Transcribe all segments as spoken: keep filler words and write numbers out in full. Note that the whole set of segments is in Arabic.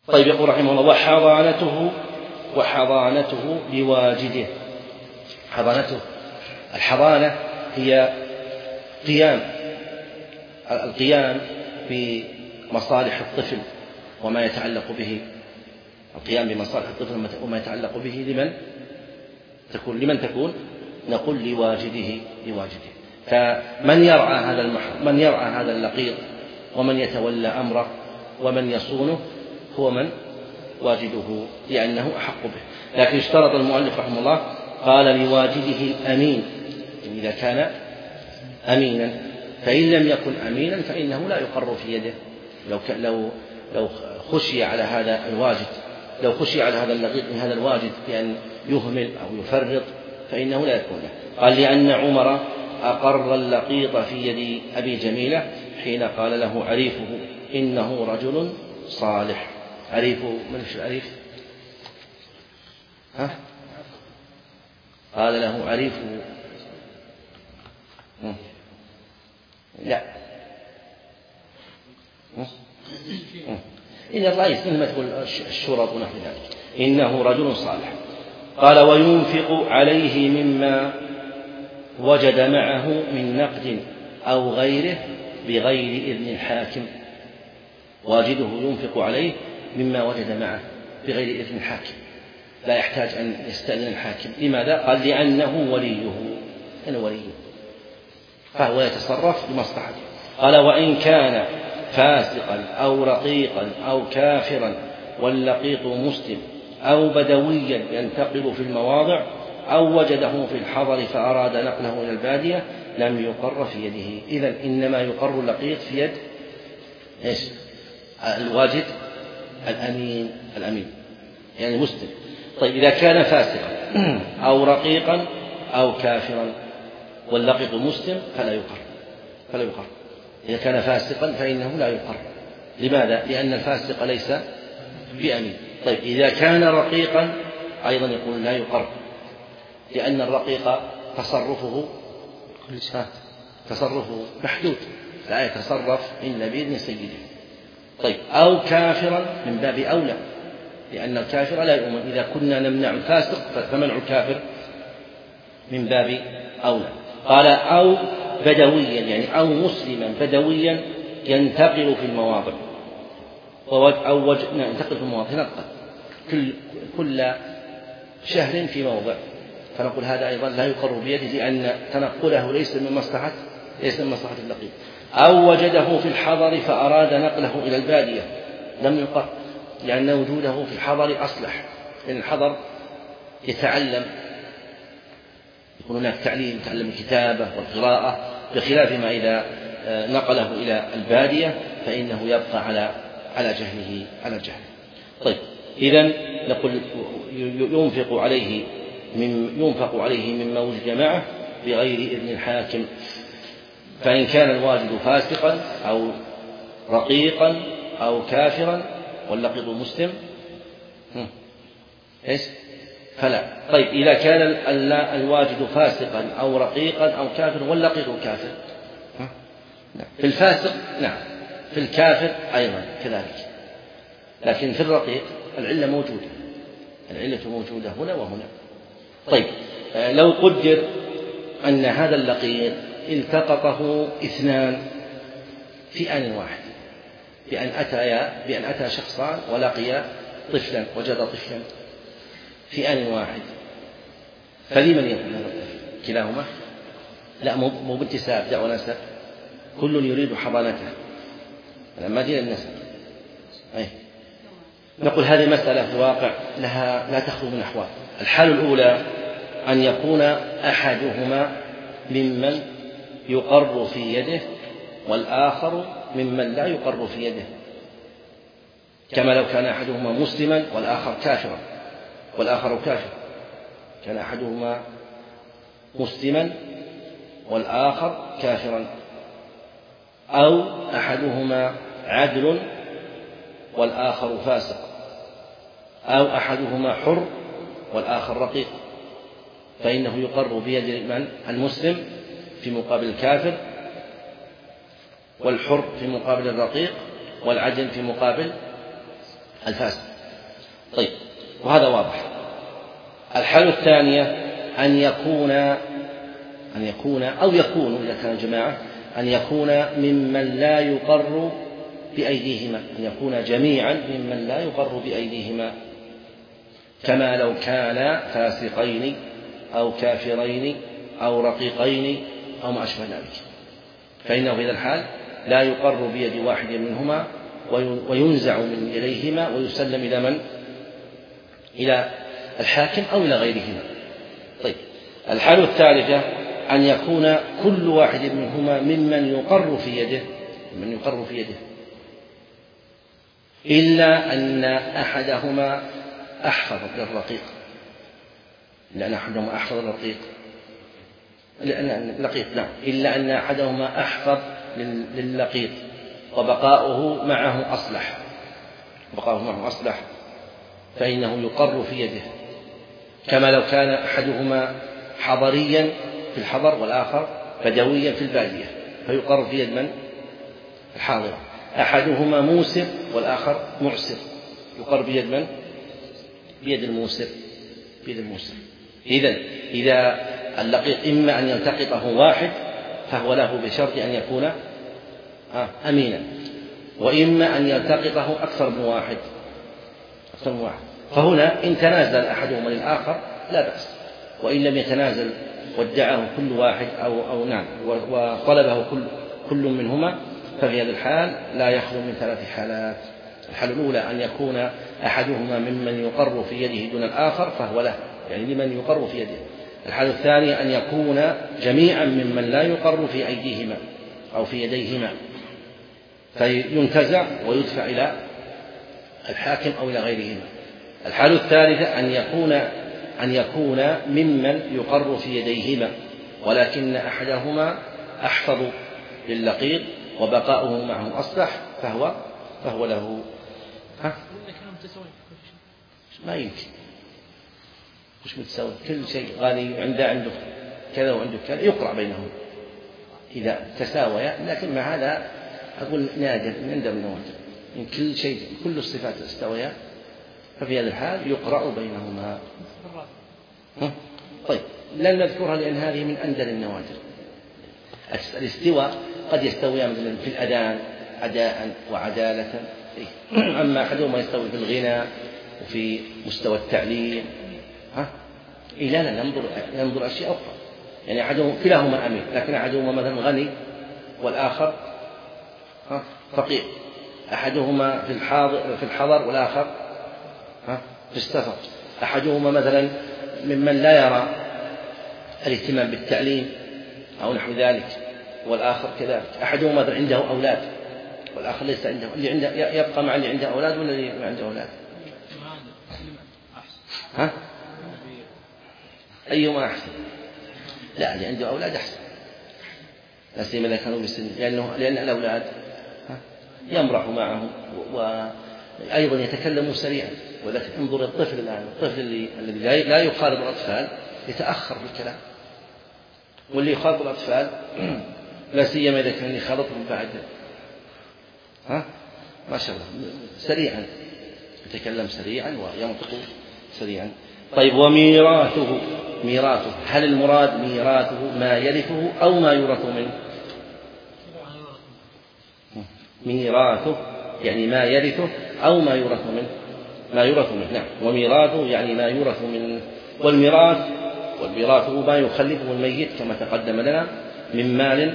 طيب يقول رحمه الله: وحضانته وحضانته لواجده. حضانته، الحضانة هي قيام القيام بمصالح الطفل وما يتعلق به، القيام بمصالح الطفل وما يتعلق به لمن تكون لمن تكون نقول لواجده لواجده فمن يرعى هذا المحرم، من يرعى هذا اللقيط ومن يتولى أمره ومن يصونه هو من واجده، لأنه أحق به. لكن اشترط المؤلف رحمه الله قال لواجده الأمين، إذا كان أمينا، فإن لم يكن أمينا فإنه لا يقر في يده. لو لو لو خشي على هذا الواجد لو خشي على هذا اللقيط من هذا الواجد بأن يهمل أو يفرط فإنه لا يكون له. قال: لأن عمر أقر اللقيط في يد أبي جميلة حين قال له عريفه: إنه رجل صالح. عريفه من في العريف؟ ها؟ قال له عريفه لا إن الرئيس مثل ما تقول الشرط ونحو ذلك. إنه رجل صالح. قال: وينفق عليه مما وجد معه من نقد أو غيره بغير إذن الحاكم. واجده ينفق عليه مما وجد معه بغير إذن الحاكم، لا يحتاج أن يستأذن الحاكم. لماذا؟ قال: لأنه وليه، أنا وليه، فهو يتصرف بمصلحته. قال: وإن كان فاسقا أو رقيقا أو كافرا واللقيط مسلم أو بدويا ينتقل في المواضع أو وجده في الحضر فأراد نقله إلى البادية لم يقر في يده. إذن إنما يقر اللقيط في يد إيش؟ الواجد الأمين الأمين يعني مسلم. طيب إذا كان فاسقا أو رقيقا أو كافرا واللقيط مسلم فلا يقر فلا يقر إذا كان فاسقا فإنه لا يقر. لماذا؟ لأن الفاسق ليس بأمين. طيب إذا كان رقيقا أيضا يقول لا يقر، لأن الرقيق تصرفه تصرفه محدود، لا يتصرف إلا بإذن سيده. طيب أو كافرا من باب أولى، لأن الكافر لا يؤمن. إذا كنا نمنع الفاسق فمنع الكافر من باب أولى. قال: أو بدويا يعني أو مسلما بدويا ينتقل في المواضع، أو وجه ينتقل في المواضع نقل كل كل شهر في موضع، فنقول هذا أيضا لا يقر بيده، لأن تنقله ليس من مصلحة ليس من مصلحة اللقيط. أو وجده في الحضر فأراد نقله إلى البادية لم يقر، لأن وجوده في الحضر أصلح، لأن الحضر يتعلم، يكون هناك تعليم، يتعلم الكتابة والقراءة، بخلاف ما إذا نقله إلى البادية فإنه يبقى على على جهله على جهله. طيب إذن نقول ينفق عليه من ينفق عليه مما وجد معه بغير إذن الحاكم، فإن كان الواجد فاسقا أو رقيقا أو كافرا واللقيط مسلم إيش؟ فلا. طيب إذا كان الواجد فاسقا أو رقيقا أو كافر واللقيط كافر، في الفاسق نعم، في الكافر أيضا كذلك، لكن في الرقيق العلة موجودة العلة موجودة هنا وهنا. طيب لو قدر أن هذا اللقيط التقطه اثنان في آن واحد، بأن أتى بأن أتى شخصان ولقيا طفلا وجد طفلا في آن واحد، فلمن يكون هذا الطفل؟ كلاهما؟ لا، مو بانتساب، دعوة نسب، كل يريد حضانته لما دين النسب. أي نقول هذه مسألة في الواقع لها لا تخلو من أحوال. الحالة الأولى أن يكون أحدهما ممن يقر في يده والآخر ممن لا يقر في يده، كما لو كان أحدهما مسلما والآخر كافرا والآخر كافر، كان أحدهما مسلما والآخر كافرا، أو أحدهما عدل والآخر فاسق، أو أحدهما حر والآخر رقيق، فإنه يقر بيد من؟ المسلم في مقابل الكافر، والحر في مقابل الرقيق، والعدل في مقابل الفاسد. طيب، وهذا واضح. الحالة الثانية أن يكون أن يكون أو يكون إذا كان جماعة أن يكون ممن لا يقر بأيديهما، أن يكون جميعا ممن لا يقر بأيديهما، كما لو كان فاسقين أو كافرين أو رقيقين أو ما أشبه ذلك، فإنه في هذا الحال لا يقر بيد واحد منهما وينزع من إليهما ويسلم إلى من؟ إلى الحاكم أو إلى غيرهما. طيب، الحالة الثالثة أن يكون كل واحد منهما ممن يقر في يده من يقر في يده إلا أن أحدهما أحفظ للرقيق، لأن أحدهما أحفظ للرقيق لأن اللقيط نعم إلا أن أحدهما أحفظ لللقيط وبقاؤه معه أصلح بقاؤه معه أصلح فإنه يقر في يده، كما لو كان أحدهما حضريا في الحضر والآخر بدويا في البادية فيقر في يد من؟ الحاضرة. أحدهما موسر والآخر معسر يقر بيد من؟ بيد الموسر بيد الموسر. إذن إذا اللقيط إما أن يلتقطه واحد فهو له بشرط أن يكون أمينا، وإما أن يلتقطه أكثر من واحد أكثر من واحد فهنا إن تنازل أحدهما للآخر لا بأس، وإن لم يتنازل وادعاه كل واحد أو أو نعم وطلبه كل كل منهما ففي هذا الحال لا يخلو من ثلاث حالات. الحالة الأولى أن يكون أحدهما ممن يقر في يده دون الآخر فهو له، يعني لمن يقر في يده. الحالة الثانية أن يكون جميعا ممن لا يقر في أيديهما أو في يديهما فينتزع ويدفع إلى الحاكم أو إلى غيرهما. الحالة الثالثة أن يكون أن يكون ممن يقر في يديهما ولكن أحدهما أحفظ لللقيط وبقاؤه معه أصلح فهو فهو له. ها؟ ما يمكن مش متساوي، كل شيء غالي عنده عنده كذا وعنده كذا يقرأ بينهم إذا تساويا، لكن مع هذا أقول نادر عندهم نوادر إن كل شيء كل الصفات استويا ففي هذا الحال يقرأ بينهما. طيب، لن نذكرها لأن هذه من أندر النوادر. الاستواء قد يستوي مثلا في الأذان أداء وعدالة، أما أحدهما يستوي في الغنى وفي مستوى التعليم ها إلا لا ننظر ننظر أشياء أخرى، يعني أحدهما كلاهما أمين لكن أحدهما مثلا غني والآخر ها فقير، أحدهما في الحاضر في الحضر والآخر ها في السفر، أحدهما مثلا ممن لا يرى الاهتمام بالتعليم أو نحو ذلك والآخر كذلك، أحدهما مثلا عنده أولاد والآخر ليس عنده، اللي عنده يبقى مع اللي عنده أولاد ولا اللي ما عنده أولاد؟ ها؟ أيهما أحسن؟ لا، اللي عنده أولاد أحسن، لا سيما إذا كانوا بالسن، لأنه لأن الأولاد يمرح معهم وأيضا يتكلموا سريعا. ولكن انظر الطفل الآن، الطفل اللي الذي لا يخاطب الأطفال يتأخر في الكلام، واللي يخاطب الأطفال لا سيما إذا كان يخاطبهم بعد ها ما شاء الله سريعا يتكلم سريعا وينطق سريعا. طيب، وميراثه ميراثه هل المراد ميراثه ما يرثه أو ما يورث منه؟ ميراثه يعني ما يرثه أو ما يورث منه ما يورث منه نعم، وميراثه يعني ما يورث منه. والميراث والميراث ما يخلفه الميت كما تقدم لنا من مال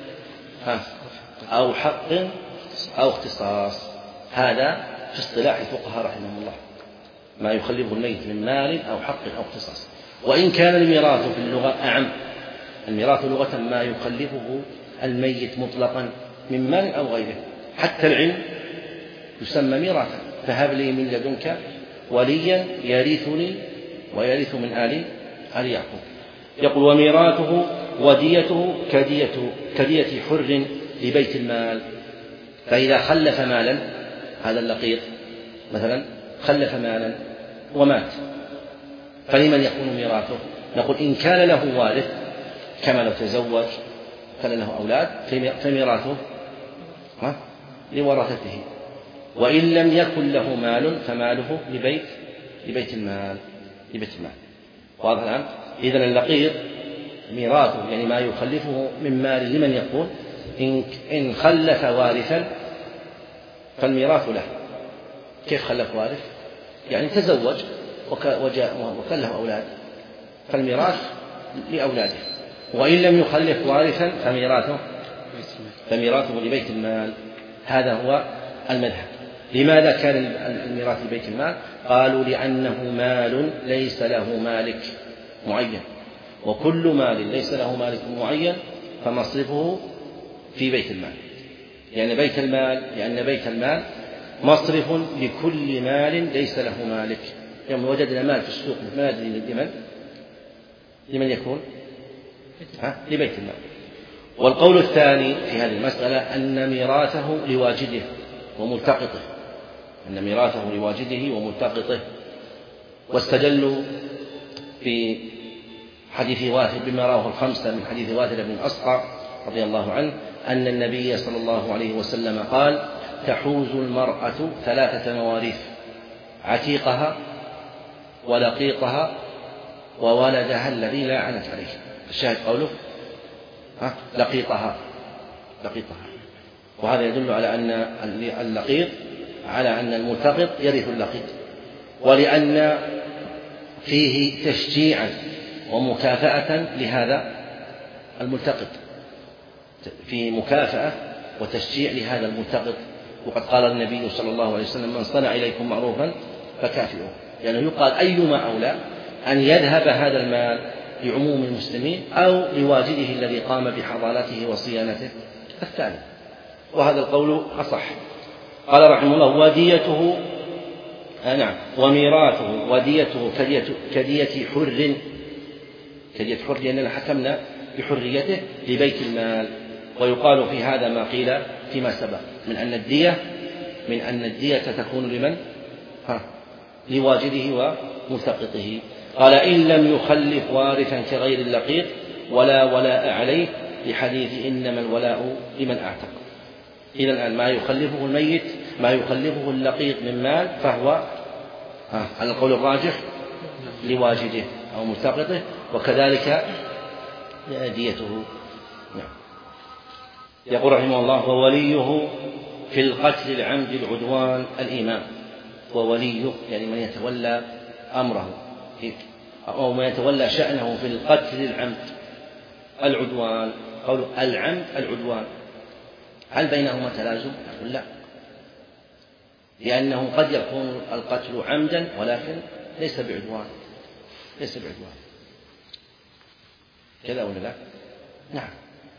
أو حق أو اختصاص، هذا في اصطلاح الفقهاء رحمهم الله، ما يخلفه الميت من مال أو حق أو اختصاص. وإن كان الميراث في اللغة أعم، الميراث لغة ما يخلفه الميت مطلقا من مال أو غيره، حتى العلم يسمى ميراثا، فهب لي من لدنك وليا يرثني ويرث من آل آل يعقوب. يقول وميراثه وديته كدية كدية حر لبيت المال، فإذا خلف مالا هذا اللقيط مثلا خلف مالا ومات فلمن يكون ميراثه؟ نقول إن كان له وارث كما لو تزوج كان له أولاد فميراثه لورثته، وإن لم يكن له مال فماله لبيت لبيت المال لبيت المال. واضح الآن؟ إذن اللقيط ميراثه يعني ما يخلفه من مال لمن يكون إن إن خلف وارثا فالميراث له. كيف خلف وارث؟ يعني تزوج وجاء وكان له أولاد فالميراث لأولاده. وإن لم يخلف وارثا فميراثه فميراثه لبيت المال. هذا هو المذهب. لماذا كان الميراث لبيت المال؟ قالوا لأنه مال ليس له مالك معين، وكل مال ليس له مالك معين فمصرفه في بيت المال. لأن بيت المال لأن بيت المال مصرف لكل مال ليس له مالك. يوم وجدنا مال في السوق ما ندري لمن لمن يكون ها؟ لبيت المال. والقول الثاني في هذه المسألة أن ميراثه لواجده وملتقطه أن ميراثه لواجده وملتقطه واستدلوا في حديث واثل بما رواه الخمسة من حديث واثل بن الأصقع رضي الله عنه أن النبي صلى الله عليه وسلم قال: تحوز المرأة ثلاثة مواريث: عتيقها ولقيطها وولدها الذي لا عنت عليه. الشاهد قوله ها لقيطها لقيطها وهذا يدل على أن اللقيط على أن الملتقط يرث اللقيط، ولأن فيه تشجيعا ومكافأة لهذا الملتقط، في مكافأة وتشجيع لهذا الملتقط. وقد قال النبي صلى الله عليه وسلم: من صنع إليكم معروفا فكافئوه. يعني يقال أيما أولى أن يذهب هذا المال لعموم المسلمين أو لواجده الذي قام بحضانته وصيانته الثاني. وهذا القول أصح. قال رحمه الله: وديته آه نعم وميراثه وديته كدية, كدية حر كدية حر لأننا حكمنا بحريته لبيت المال. ويقال في هذا ما قيل فيما سبق من أن الدية من أن الدية تكون لمن؟ ها لواجده وملتقطه. قال: إن لم يخلف وارثا كغير اللقيط ولا ولاء عليه لحديث إنما الولاء لمن أعتق. إلى الآن ما يخلفه الميت ما يخلفه اللقيط من مال فهو على القول الراجح لواجده أو ملتقطه، وكذلك ديته. نعم. يقول رحمه الله: ووليه في القتل العمد العدوان الإمام. ووليه يعني من يتولى أمره أو من يتولى شأنه في القتل العمد العدوان. قوله العمد العدوان هل بينهما تلازم؟ نقول لا، لأنه قد يكون القتل عمدا ولكن ليس بعدوان ليس بعدوان كذا ولا لا؟ نعم.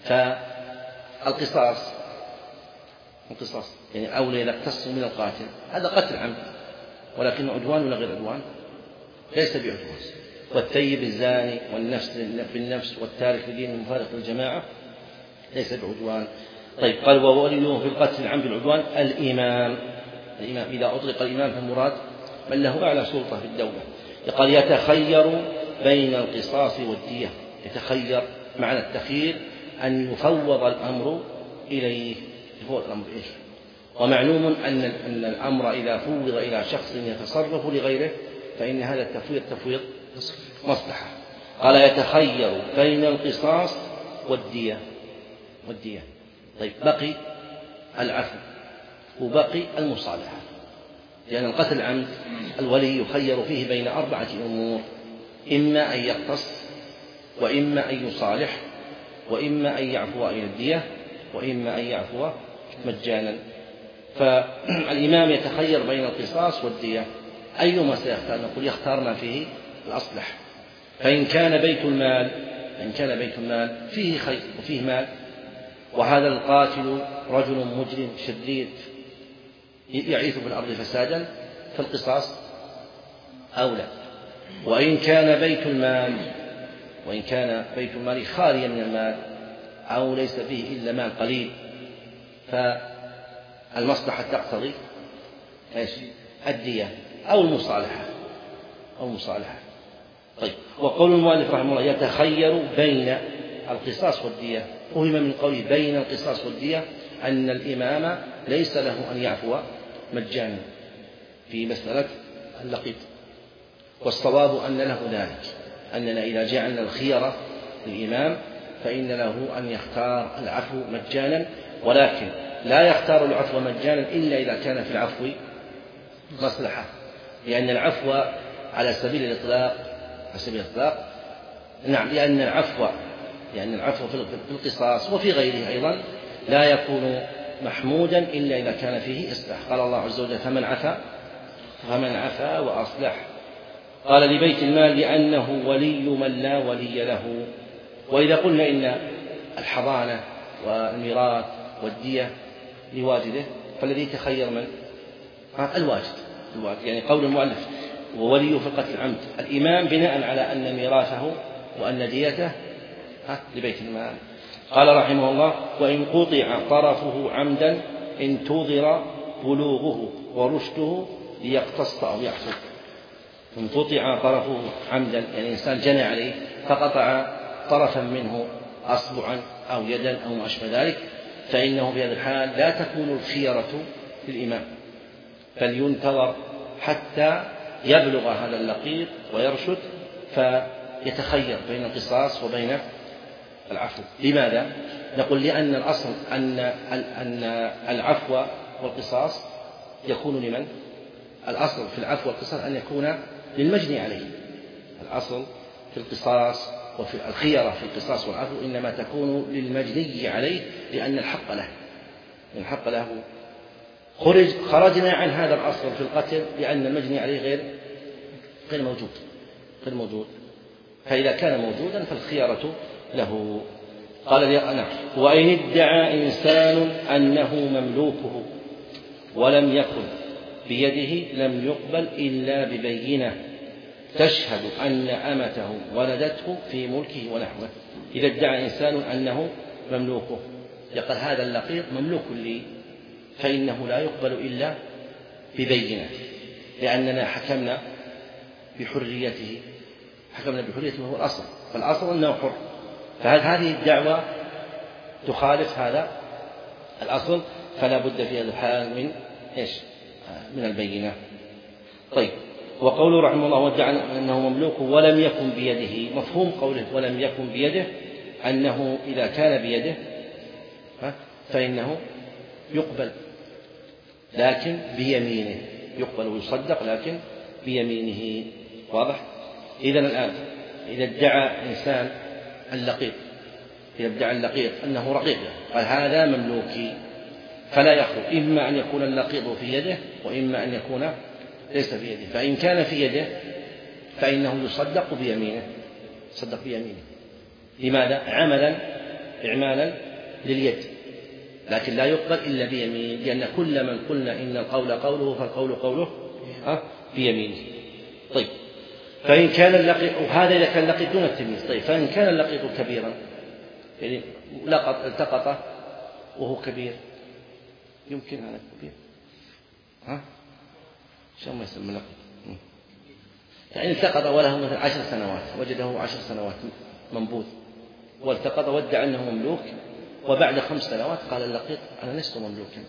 فالقصاص القصاص يعني أولى يقتص من القاتل، هذا قتل عمد ولكن عدوان ولا غير عدوان؟ ليس بعدوان. والثيب الزاني والنفس بالنفس والتارك لدين المفارق للجماعة ليس بعدوان. طيب قال: ووليه في القتل العمد العدوان الإمام. الإمام إذا أطلق الإمام فالمراد من له أعلى سلطة في الدولة. قال: يتخير بين القصاص والدية. يتخير معنى التخيير أن يفوض الأمر إليه. يفوض الأمر إيش؟ ومعلوم أن أن الأمر إذا فوض إلى شخص يتصرف لغيره فإن هذا التفويض تفويض مصلحة. قال: يتخير بين القصاص والدية والدية. طيب بقي العفو وبقي المصالحة، لأن القتل العمد الولي يخير فيه بين أربعة أمور: إما أن يقتص، وإما أن يصالح، وإما أن يعفو إلى الدية، وإما أن يعفو مجانا. فالإمام يتخير بين القصاص والدية، أيما سيختار؟ نقول يختار ما فيه الأصلح. فإن كان بيت المال إن كان بيت المال فيه خير وفيه مال وهذا القاتل رجل مجرم شديد يعيث في الأرض فسادا فالقصاص أولى. وإن كان بيت المال وإن كان بيت المال خاليا من المال أو ليس فيه إلا مال قليل فالمصلحة تقتضي إيش؟ الدية أو المصالحة أو المصالحة. طيب وقول المؤلف رحمه الله: يتخير بين القصاص والدية. فهم من قوله بين القصاص والدية أن الإمام ليس له أن يعفو مجانا في مسألة اللقيط، والصواب أن له ذلك، أننا إذا جعلنا الخيرة للإمام فإن له أن يختار العفو مجانا، ولكن لا يختار العفو مجانا إلا إذا كان في العفو مصلحة، لأن العفو على سبيل الإطلاق على سبيل الإطلاق نعم لأن العفو لأن العفو في القصاص وفي غيره أيضا لا يكون محمودا إلا إذا كان فيه إصلاح. قال الله عز وجل فمن عفا فمن عفا وأصلح. قال لبيت المال لأنه ولي من لا ولي له. وإذا قلنا إن الحضانة والميراث والدية لواجده فالذي يتخير من الواجد الواجد يعني قول المؤلف وولي في القتل العمد الإمام بناء على أن ميراثه وأن ديته لبيت المال. قال رحمه الله وإن قطع طرفه عمدا انتظر بلوغه ورشده ليقتص أو يعفو. إن قطع طرفه عمدا يعني إنسان جنى عليه فقطع طرفا منه أصبعا أو يدا أو ما أشبه ذلك فإنه في هذا الحال لا تكون الخيرة للإمام، بل ينتظر حتى يبلغ هذا اللقيط ويرشد فيتخير بين القصاص وبين العفو. لماذا؟ نقول لأن الأصل أن أن العفو والقصاص يكون لمن؟ الأصل في العفو والقصاص أن يكون للمجني عليه. الأصل في القصاص وفي الخيرة في القصاص والعفو إنما تكون للمجني عليه لأن الحق له لأن الحق له. خرج خرجنا عن هذا الأصل في القتل لأن المجني عليه غير غير موجود غير موجود فإذا كان موجودا فالخيرة له. قال لي أنا وإن ادعى إنسان أنه مملوكه ولم يكن بيده لم يقبل إلا ببينة تشهد أن أمته ولدته في ملكه ونحوه. إذا ادعى إنسان أنه مملوكه يقول هذا اللقيط مملوك لي فإنه لا يقبل إلا ببينة لأننا حكمنا بحريته حكمنا بحريته وهو الأصل فالأصل أنه حر. فهل هذه الدعوة تخالف هذا الأصل فلا بد في هذا الحال من إيش من البينة. طيب وقوله رحمه الله وادعى أنه مملوك ولم يكن بيده مفهوم قوله ولم يكن بيده أنه إذا كان بيده فإنه يقبل لكن بيمينه يقبل ويصدق لكن بيمينه. واضح؟ إذن الآن إذا ادعى إنسان اللقيط إذا ادعى اللقيط أنه رقيقه قال هذا مملوكي فلا يخلو إما أن يكون اللقيط في يده وإما أن يكون ليس في يده. فإن كان في يده فإنه يصدق بيمينه يصدق بيمينه. لماذا؟ عملا إعمالا لليد لكن لا يقبل إلا بيمين لأن كل من قلنا إن القول قوله فالقول قوله بيمينه. طيب فإن كان اللقيط وهذا إذا كان اللقيط دون التمييز. طيب فإن كان اللقيط كبيرا يعني لقط التقطه وهو كبير يمكن هذا كبير ها شو ما يسمى لقيط يعني التقط وله مثل عشر سنوات وجده عشر سنوات منبوذ والتقط وادعى أنه مملوك وبعد خمس سنوات قال اللقيط أنا لست مملوكا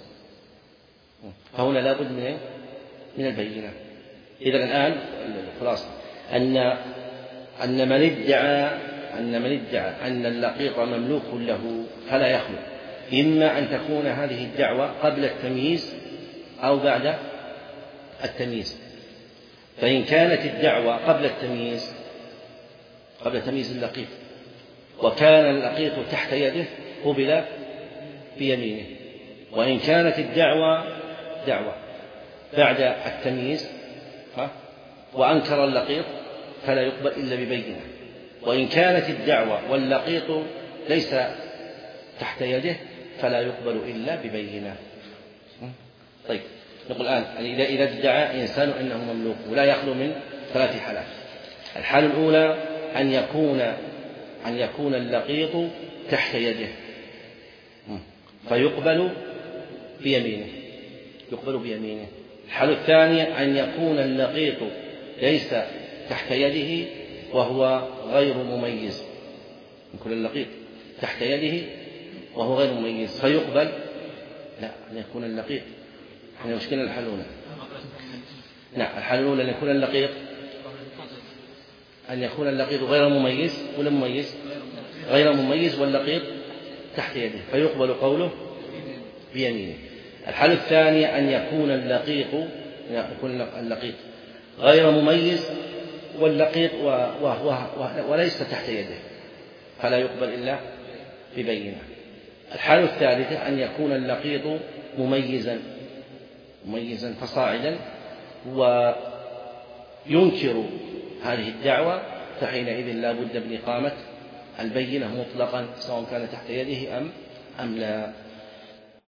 فهنا لابد من من البينة. إذا الآن خلاص أن أن من ادعى أن من ادعى أن اللقيط مملوك له فلا يخلو إما أن تكون هذه الدعوة قبل التمييز أو بعد التمييز. فإن كانت الدعوة قبل التمييز قبل تمييز اللقيط وكان اللقيط تحت يده قبل بيمينه. وإن كانت الدعوة دعوة بعد التمييز وأنكر اللقيط فلا يقبل إلا ببينة. وإن كانت الدعوة واللقيط ليس تحت يده فلا يقبل إلا ببينة. طيب نقول الآن إذا إذا ادعى إنسان أنه مملوك ولا يخلو من ثلاث حالات. الحالة الأولى أن يكون أن يكون اللقيط تحت يده فيقبل بيمينه يقبل بيمينه. الحالة الثانية أن يكون اللقيط ليس تحت يده وهو غير مميز يكون اللقيط تحت يده وهو غير مميز فيقبل لا أن يكون اللقيط يعني مش كنا الحل الأولى. نعم الحل الأولى أن يكون اللقيط أن يكون اللقيط غير مميز ولا مميز؟ غير مميز واللقيط تحت يده فيقبل قوله بيمينه. الحل الثاني أن يكون اللقيط يكون اللقيط غير مميز واللقيط وهو وليس تحت يده فلا يقبل إلا ببينة. الحالة الثالثة أن يكون اللقيط مميزا مميزا فصاعدا وينكر هذه الدعوة فحينئذ لا بد من إقامة البينة مطلقا سواء كان تحت يده أم أم لا.